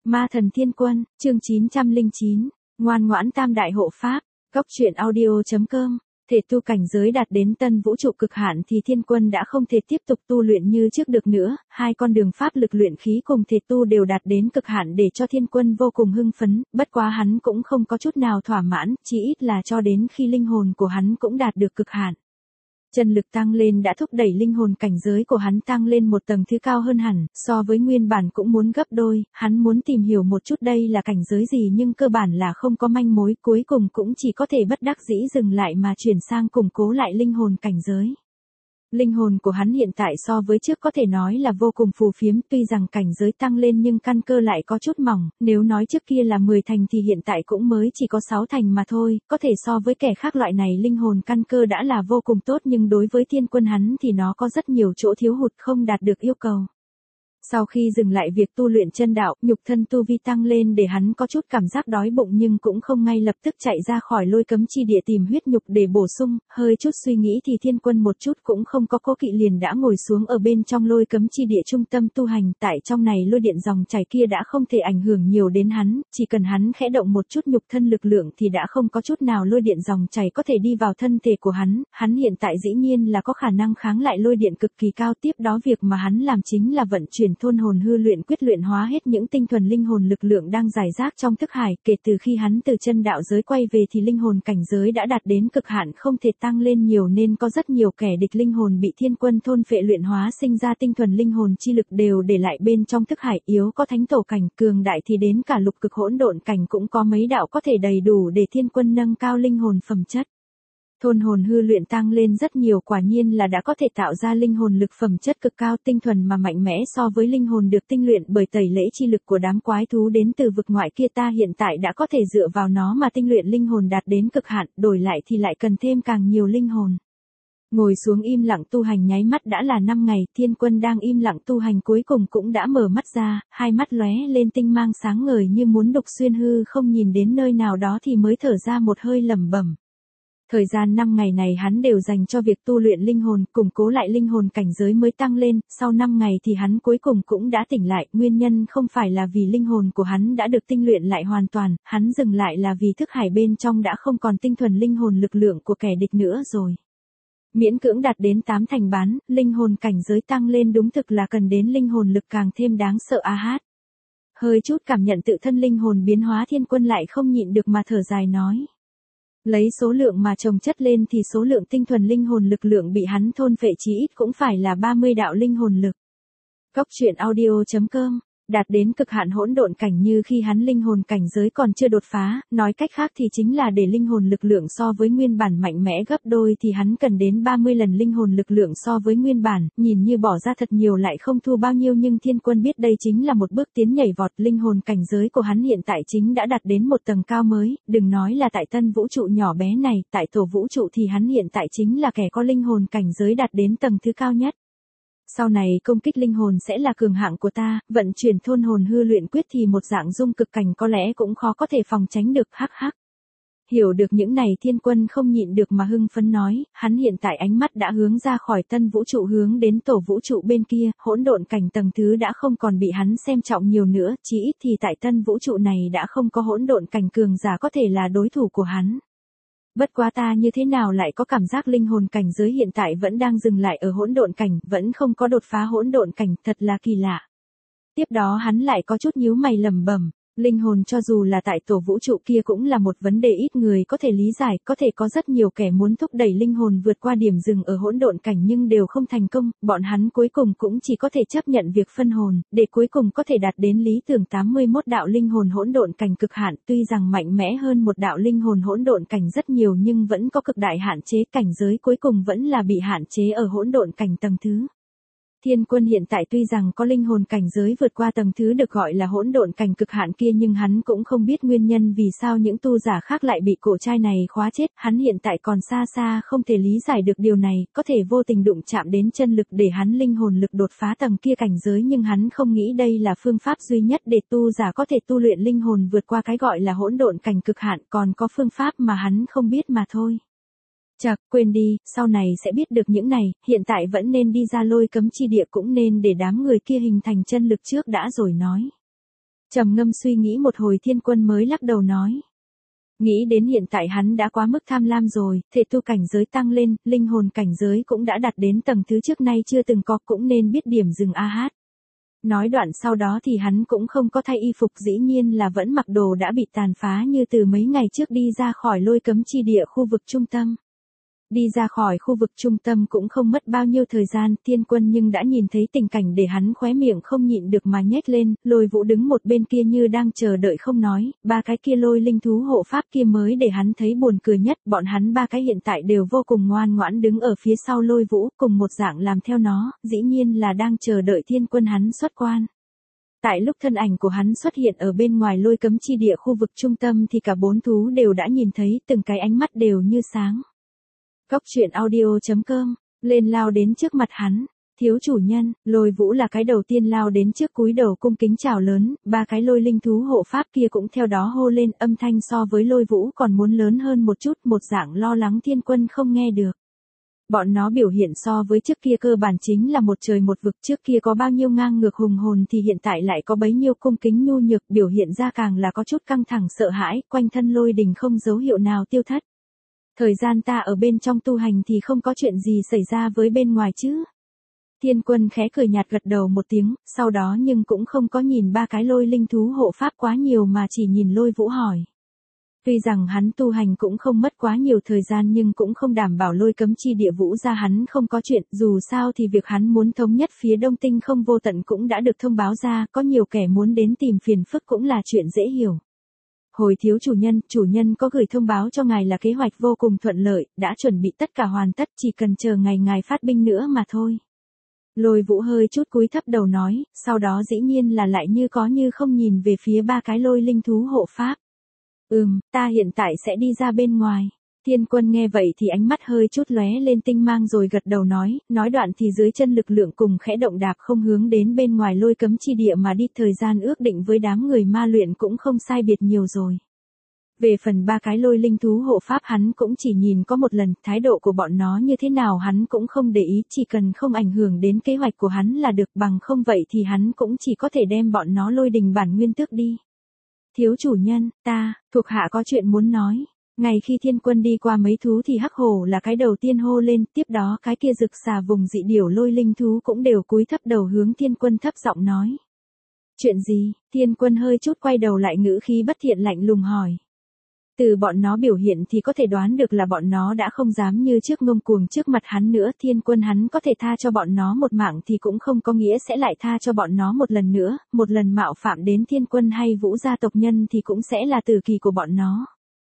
Ma thần thiên quân, chương 909, ngoan ngoãn tam đại hộ pháp, góc truyện audio.com. Thể tu cảnh giới đạt đến tân vũ trụ cực hạn thì thiên quân đã không thể tiếp tục tu luyện như trước được nữa, hai con đường pháp lực luyện khí cùng thể tu đều đạt đến cực hạn để cho thiên quân vô cùng hưng phấn, bất quá hắn cũng không có chút nào thỏa mãn, chỉ ít là cho đến khi linh hồn của hắn cũng đạt được cực hạn. Chân lực tăng lên đã thúc đẩy linh hồn cảnh giới của hắn tăng lên một tầng thứ cao hơn hẳn, so với nguyên bản cũng muốn gấp đôi, hắn muốn tìm hiểu một chút đây là cảnh giới gì nhưng cơ bản là không có manh mối, cuối cùng cũng chỉ có thể bất đắc dĩ dừng lại mà chuyển sang củng cố lại linh hồn cảnh giới. Linh hồn của hắn hiện tại so với trước có thể nói là vô cùng phù phiếm, tuy rằng cảnh giới tăng lên nhưng căn cơ lại có chút mỏng, nếu nói trước kia là 10 thành thì hiện tại cũng mới chỉ có 6 thành mà thôi, có thể so với kẻ khác loại này linh hồn căn cơ đã là vô cùng tốt nhưng đối với thiên quân hắn thì nó có rất nhiều chỗ thiếu hụt không đạt được yêu cầu. Sau khi dừng lại việc tu luyện chân đạo, nhục thân tu vi tăng lên để hắn có chút cảm giác đói bụng nhưng cũng không ngay lập tức chạy ra khỏi lôi cấm chi địa tìm huyết nhục để bổ sung, hơi chút suy nghĩ thì thiên quân một chút cũng không có cố kỵ liền đã ngồi xuống ở bên trong lôi cấm chi địa trung tâm tu hành, tại trong này lôi điện dòng chảy kia đã không thể ảnh hưởng nhiều đến hắn, chỉ cần hắn khẽ động một chút nhục thân lực lượng thì đã không có chút nào lôi điện dòng chảy có thể đi vào thân thể của hắn hiện tại dĩ nhiên là có khả năng kháng lại lôi điện cực kỳ cao, tiếp đó việc mà hắn làm chính là vận chuyển thôn hồn hư luyện quyết luyện hóa hết những tinh thuần linh hồn lực lượng đang rải rác trong thức hải, kể từ khi hắn từ chân đạo giới quay về thì linh hồn cảnh giới đã đạt đến cực hạn không thể tăng lên nhiều nên có rất nhiều kẻ địch linh hồn bị thiên quân thôn phệ luyện hóa sinh ra tinh thuần linh hồn chi lực đều để lại bên trong thức hải, yếu có thánh tổ cảnh, cường đại thì đến cả lục cực hỗn độn cảnh cũng có mấy đạo có thể đầy đủ để thiên quân nâng cao linh hồn phẩm chất. Thôn hồn hư luyện tăng lên rất nhiều, quả nhiên là đã có thể tạo ra linh hồn lực phẩm chất cực cao tinh thuần mà mạnh mẽ so với linh hồn được tinh luyện bởi tẩy lễ chi lực của đám quái thú đến từ vực ngoại kia, ta hiện tại đã có thể dựa vào nó mà tinh luyện linh hồn đạt đến cực hạn, đổi lại thì lại cần thêm càng nhiều linh hồn. Ngồi xuống im lặng tu hành nháy mắt đã là 5 ngày, thiên quân đang im lặng tu hành cuối cùng cũng đã mở mắt ra, hai mắt lóe lên tinh mang sáng ngời như muốn đục xuyên hư không, nhìn đến nơi nào đó thì mới thở ra một hơi lẩm bẩm. Thời gian 5 ngày này hắn đều dành cho việc tu luyện linh hồn, củng cố lại linh hồn cảnh giới mới tăng lên, sau 5 ngày thì hắn cuối cùng cũng đã tỉnh lại, nguyên nhân không phải là vì linh hồn của hắn đã được tinh luyện lại hoàn toàn, hắn dừng lại là vì thức hải bên trong đã không còn tinh thuần linh hồn lực lượng của kẻ địch nữa rồi. Miễn cưỡng đạt đến 8 thành bán, linh hồn cảnh giới tăng lên đúng thực là cần đến linh hồn lực càng thêm đáng sợ a hát. Hơi chút cảm nhận tự thân linh hồn biến hóa thiên quân lại không nhịn được mà thở dài nói. Lấy số lượng mà chồng chất lên thì số lượng tinh thuần linh hồn lực lượng bị hắn thôn phệ chí ít cũng phải là 30 đạo linh hồn lực. Góc truyện audio.com. Đạt đến cực hạn hỗn độn cảnh như khi hắn linh hồn cảnh giới còn chưa đột phá, nói cách khác thì chính là để linh hồn lực lượng so với nguyên bản mạnh mẽ gấp đôi thì hắn cần đến 30 lần linh hồn lực lượng so với nguyên bản, nhìn như bỏ ra thật nhiều lại không thu bao nhiêu nhưng thiên quân biết đây chính là một bước tiến nhảy vọt, linh hồn cảnh giới của hắn hiện tại chính đã đạt đến một tầng cao mới, đừng nói là tại tân vũ trụ nhỏ bé này, tại tổ vũ trụ thì hắn hiện tại chính là kẻ có linh hồn cảnh giới đạt đến tầng thứ cao nhất. Sau này công kích linh hồn sẽ là cường hạng của ta, vận chuyển thôn hồn hư luyện quyết thì một dạng dung cực cảnh có lẽ cũng khó có thể phòng tránh được, hắc hắc. Hiểu được những này thiên quân không nhịn được mà hưng phấn nói, hắn hiện tại ánh mắt đã hướng ra khỏi tân vũ trụ hướng đến tổ vũ trụ bên kia, hỗn độn cảnh tầng thứ đã không còn bị hắn xem trọng nhiều nữa, chỉ ít thì tại tân vũ trụ này đã không có hỗn độn cảnh cường giả có thể là đối thủ của hắn. Bất quá ta như thế nào lại có cảm giác linh hồn cảnh giới hiện tại vẫn đang dừng lại ở hỗn độn cảnh, vẫn không có đột phá hỗn độn cảnh, thật là kỳ lạ. Tiếp đó hắn lại có chút nhíu mày lẩm bẩm, linh hồn cho dù là tại tổ vũ trụ kia cũng là một vấn đề ít người có thể lý giải, có thể có rất nhiều kẻ muốn thúc đẩy linh hồn vượt qua điểm dừng ở hỗn độn cảnh nhưng đều không thành công, bọn hắn cuối cùng cũng chỉ có thể chấp nhận việc phân hồn, để cuối cùng có thể đạt đến lý tưởng 81 đạo linh hồn hỗn độn cảnh cực hạn, tuy rằng mạnh mẽ hơn một đạo linh hồn hỗn độn cảnh rất nhiều nhưng vẫn có cực đại hạn chế, cảnh giới cuối cùng vẫn là bị hạn chế ở hỗn độn cảnh tầng thứ. Thiên quân hiện tại tuy rằng có linh hồn cảnh giới vượt qua tầng thứ được gọi là hỗn độn cảnh cực hạn kia nhưng hắn cũng không biết nguyên nhân vì sao những tu giả khác lại bị cổ trai này khóa chết, hắn hiện tại còn xa xa không thể lý giải được điều này, có thể vô tình đụng chạm đến chân lực để hắn linh hồn lực đột phá tầng kia cảnh giới nhưng hắn không nghĩ đây là phương pháp duy nhất để tu giả có thể tu luyện linh hồn vượt qua cái gọi là hỗn độn cảnh cực hạn, còn có phương pháp mà hắn không biết mà thôi. Chậc, quên đi, sau này sẽ biết được những này, hiện tại vẫn nên đi ra lôi cấm chi địa cũng nên để đám người kia hình thành chân lực trước đã rồi nói. Trầm ngâm suy nghĩ một hồi Thiên Quân mới lắc đầu nói. Nghĩ đến hiện tại hắn đã quá mức tham lam rồi, thể tu cảnh giới tăng lên, linh hồn cảnh giới cũng đã đạt đến tầng thứ trước nay chưa từng có, cũng nên biết điểm dừng a hát. Nói đoạn sau đó thì hắn cũng không có thay y phục, dĩ nhiên là vẫn mặc đồ đã bị tàn phá như từ mấy ngày trước đi ra khỏi lôi cấm chi địa khu vực trung tâm. Đi ra khỏi khu vực trung tâm cũng không mất bao nhiêu thời gian, Thiên Quân nhưng đã nhìn thấy tình cảnh để hắn khóe miệng không nhịn được mà nhếch lên, Lôi Vũ đứng một bên kia như đang chờ đợi không nói, ba cái kia lôi linh thú hộ pháp kia mới để hắn thấy buồn cười nhất, bọn hắn ba cái hiện tại đều vô cùng ngoan ngoãn đứng ở phía sau Lôi Vũ, cùng một dạng làm theo nó, dĩ nhiên là đang chờ đợi Thiên Quân hắn xuất quan. Tại lúc thân ảnh của hắn xuất hiện ở bên ngoài lôi cấm chi địa khu vực trung tâm thì cả bốn thú đều đã nhìn thấy, từng cái ánh mắt đều như sáng. Cốc truyện audio.com, lên lao đến trước mặt hắn, thiếu chủ nhân, Lôi Vũ là cái đầu tiên lao đến trước cúi đầu cung kính chào lớn, ba cái lôi linh thú hộ pháp kia cũng theo đó hô lên, âm thanh so với Lôi Vũ còn muốn lớn hơn một chút, một dạng lo lắng Thiên Quân không nghe được. Bọn nó biểu hiện so với trước kia cơ bản chính là một trời một vực, trước kia có bao nhiêu ngang ngược hùng hồn thì hiện tại lại có bấy nhiêu cung kính nhu nhược, biểu hiện ra càng là có chút căng thẳng sợ hãi, quanh thân lôi đình không dấu hiệu nào tiêu thất. Thời gian ta ở bên trong tu hành thì không có chuyện gì xảy ra với bên ngoài chứ. Thiên Quân khẽ cười nhạt gật đầu một tiếng, sau đó nhưng cũng không có nhìn ba cái lôi linh thú hộ pháp quá nhiều mà chỉ nhìn Lôi Vũ hỏi. Tuy rằng hắn tu hành cũng không mất quá nhiều thời gian nhưng cũng không đảm bảo lôi cấm chi địa Vũ ra hắn không có chuyện, dù sao thì việc hắn muốn thống nhất phía Đông Tinh không vô tận cũng đã được thông báo ra, có nhiều kẻ muốn đến tìm phiền phức cũng là chuyện dễ hiểu. Hồi thiếu chủ nhân có gửi thông báo cho ngài là kế hoạch vô cùng thuận lợi, đã chuẩn bị tất cả hoàn tất, chỉ cần chờ ngày ngài phát binh nữa mà thôi. Lôi Vũ hơi chút cúi thấp đầu nói, sau đó dĩ nhiên là lại như có như không nhìn về phía ba cái lôi linh thú hộ pháp. Ta hiện tại sẽ đi ra bên ngoài. Thiên Quân nghe vậy thì ánh mắt hơi chút lóe lên tinh mang rồi gật đầu nói đoạn thì dưới chân lực lượng cùng khẽ động đạp không hướng đến bên ngoài lôi cấm chi địa mà đi, thời gian ước định với đám người ma luyện cũng không sai biệt nhiều rồi. Về phần ba cái lôi linh thú hộ pháp hắn cũng chỉ nhìn có một lần, thái độ của bọn nó như thế nào hắn cũng không để ý, chỉ cần không ảnh hưởng đến kế hoạch của hắn là được, bằng không vậy thì hắn cũng chỉ có thể đem bọn nó lôi đình bản nguyên tước đi. Thiếu chủ nhân, thuộc hạ có chuyện muốn nói. Ngày khi Thiên Quân đi qua mấy thú thì hắc hổ là cái đầu tiên hô lên, tiếp đó cái kia rực xà vùng dị điểu lôi linh thú cũng đều cúi thấp đầu hướng Thiên Quân thấp giọng nói. Chuyện gì? Thiên Quân hơi chút quay đầu lại, ngữ khí bất thiện lạnh lùng hỏi. Từ bọn nó biểu hiện thì có thể đoán được là bọn nó đã không dám như trước ngông cuồng trước mặt hắn nữa. Thiên Quân hắn có thể tha cho bọn nó một mạng thì cũng không có nghĩa sẽ lại tha cho bọn nó một lần nữa, một lần mạo phạm đến Thiên Quân hay Vũ gia tộc nhân thì cũng sẽ là tử kỳ của bọn nó.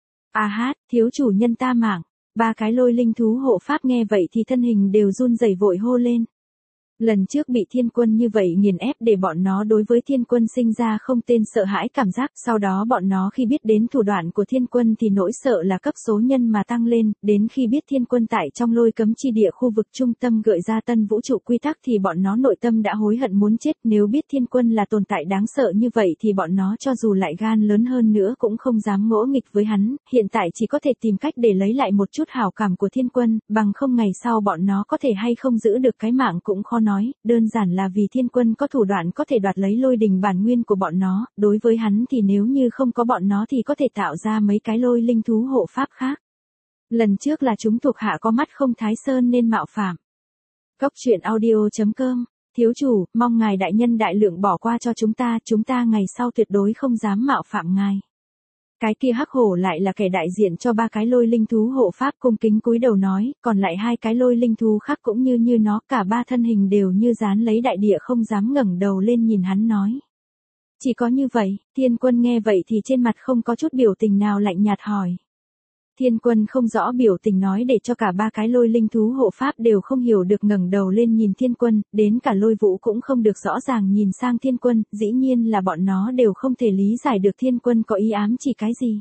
Thiếu chủ nhân ta mạng. Ba cái lôi linh thú hộ pháp nghe vậy thì thân hình đều run rẩy vội hô lên. Lần trước bị Thiên Quân như vậy nghiền ép để bọn nó đối với Thiên Quân sinh ra không tên sợ hãi cảm giác, sau đó bọn nó khi biết đến thủ đoạn của Thiên Quân thì nỗi sợ là cấp số nhân mà tăng lên, đến khi biết Thiên Quân tại trong lôi cấm chi địa khu vực trung tâm gợi ra tân vũ trụ quy tắc thì bọn nó nội tâm đã hối hận muốn chết, nếu biết Thiên Quân là tồn tại đáng sợ như vậy thì bọn nó cho dù lại gan lớn hơn nữa cũng không dám ngỗ nghịch với hắn, hiện tại chỉ có thể tìm cách để lấy lại một chút hảo cảm của Thiên Quân, bằng không ngày sau bọn nó có thể hay không giữ được cái mạng cũng khó nói, đơn giản là vì Thiên Quân có thủ đoạn có thể đoạt lấy lôi đình bản nguyên của bọn nó, đối với hắn thì nếu như không có bọn nó thì có thể tạo ra mấy cái lôi linh thú hộ pháp khác. Lần trước là chúng thuộc hạ có mắt không Thái Sơn nên mạo phạm. Cốc truyện audio.com, thiếu chủ, mong ngài đại nhân đại lượng bỏ qua cho chúng ta ngày sau tuyệt đối không dám mạo phạm ngài. Cái kia hắc hổ lại là kẻ đại diện cho ba cái lôi linh thú hộ pháp cung kính cúi đầu nói, còn lại hai cái lôi linh thú khác cũng như nó, cả ba thân hình đều như dán lấy đại địa không dám ngẩng đầu lên nhìn hắn nói. Chỉ có như vậy, Thiên Quân nghe vậy thì trên mặt không có chút biểu tình nào, lạnh nhạt hỏi. Thiên Quân không rõ biểu tình nói để cho cả ba cái lôi linh thú hộ pháp đều không hiểu được, ngẩng đầu lên nhìn Thiên Quân, đến cả Lôi Vũ cũng không được rõ ràng nhìn sang Thiên Quân, dĩ nhiên là bọn nó đều không thể lý giải được Thiên Quân có ý ám chỉ cái gì.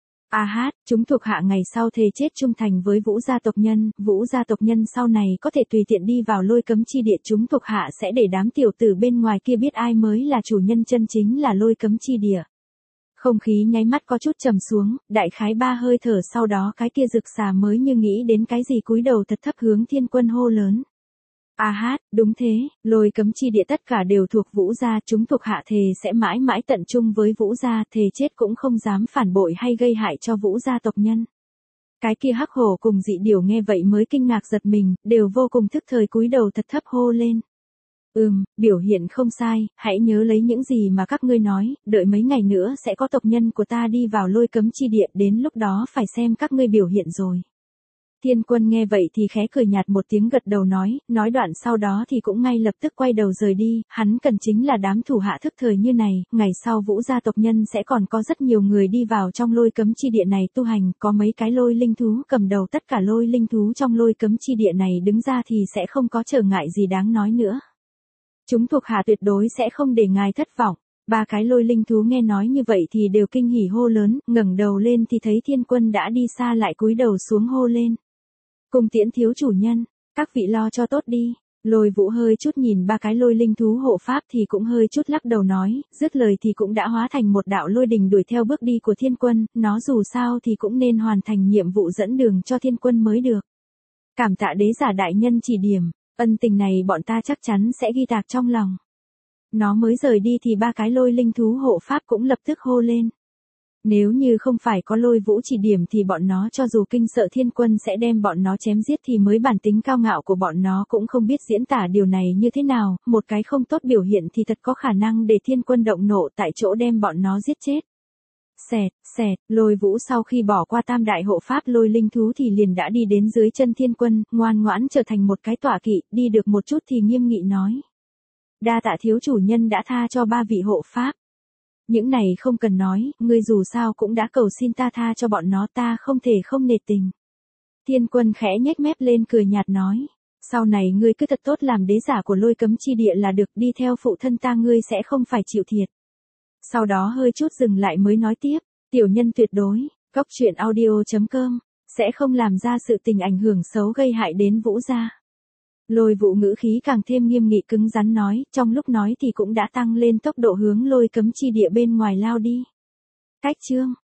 Chúng thuộc hạ ngày sau thề chết trung thành với Vũ gia tộc nhân sau này có thể tùy tiện đi vào lôi cấm chi địa, chúng thuộc hạ sẽ để đám tiểu tử bên ngoài kia biết ai mới là chủ nhân chân chính là lôi cấm chi địa. Không khí nháy mắt có chút trầm xuống, đại khái 3 hơi thở sau đó cái kia rực xà mới như nghĩ đến cái gì cúi đầu thật thấp hướng Thiên Quân hô lớn. A hát, đúng thế, lôi cấm chi địa tất cả đều thuộc Vũ gia, chúng thuộc hạ thề sẽ mãi mãi tận trung với Vũ gia, thề chết cũng không dám phản bội hay gây hại cho Vũ gia tộc nhân. Cái kia hắc hổ cùng dị điểu nghe vậy mới kinh ngạc giật mình, đều vô cùng thức thời cúi đầu thật thấp hô lên. Biểu hiện không sai, hãy nhớ lấy những gì mà các ngươi nói, đợi mấy ngày nữa sẽ có tộc nhân của ta đi vào lôi cấm chi địa, đến lúc đó phải xem các ngươi biểu hiện rồi. Thiên Quân nghe vậy thì khẽ cười nhạt một tiếng gật đầu nói đoạn sau đó thì cũng ngay lập tức quay đầu rời đi, hắn cần chính là đám thủ hạ thức thời như này, ngày sau Vũ gia tộc nhân sẽ còn có rất nhiều người đi vào trong lôi cấm chi địa này tu hành, có mấy cái lôi linh thú cầm đầu tất cả lôi linh thú trong lôi cấm chi địa này đứng ra thì sẽ không có trở ngại gì đáng nói nữa. Chúng thuộc hạ tuyệt đối sẽ không để ngài thất vọng. Ba cái lôi linh thú nghe nói như vậy thì đều kinh hỉ hô lớn, ngẩng đầu lên thì thấy Thiên Quân đã đi xa lại cúi đầu xuống hô lên. Cung tiễn thiếu chủ nhân, các vị lo cho tốt đi. Lôi Vũ hơi chút nhìn ba cái lôi linh thú hộ pháp thì cũng hơi chút lắc đầu nói, dứt lời thì cũng đã hóa thành một đạo lôi đình đuổi theo bước đi của Thiên Quân, nó dù sao thì cũng nên hoàn thành nhiệm vụ dẫn đường cho Thiên Quân mới được. Cảm tạ đế giả đại nhân chỉ điểm, ân tình này bọn ta chắc chắn sẽ ghi tạc trong lòng. Nó mới rời đi thì ba cái lôi linh thú hộ pháp cũng lập tức hô lên. Nếu như không phải có Lôi Vũ chỉ điểm thì bọn nó cho dù kinh sợ Thiên Quân sẽ đem bọn nó chém giết thì mới bản tính cao ngạo của bọn nó cũng không biết diễn tả điều này như thế nào, một cái không tốt biểu hiện thì thật có khả năng để Thiên Quân động nộ tại chỗ đem bọn nó giết chết. Xẹt, Lôi Vũ sau khi bỏ qua tam đại hộ pháp lôi linh thú thì liền đã đi đến dưới chân Thiên Quân, ngoan ngoãn trở thành một cái tọa kỵ, đi được một chút thì nghiêm nghị nói. Đa tạ thiếu chủ nhân đã tha cho ba vị hộ pháp. Những này không cần nói, ngươi dù sao cũng đã cầu xin ta tha cho bọn nó, ta không thể không nể tình. Thiên Quân khẽ nhếch mép lên cười nhạt nói. Sau này ngươi cứ thật tốt làm đế giả của lôi cấm chi địa là được, đi theo phụ thân ta ngươi sẽ không phải chịu thiệt. Sau đó hơi chút dừng lại mới nói tiếp, tiểu nhân tuyệt đối, coctruyện.audio.com, sẽ không làm ra sự tình ảnh hưởng xấu gây hại đến Vũ gia. Lôi Vũ ngữ khí càng thêm nghiêm nghị cứng rắn nói, trong lúc nói thì cũng đã tăng lên tốc độ hướng lôi cấm chi địa bên ngoài lao đi. Cách chương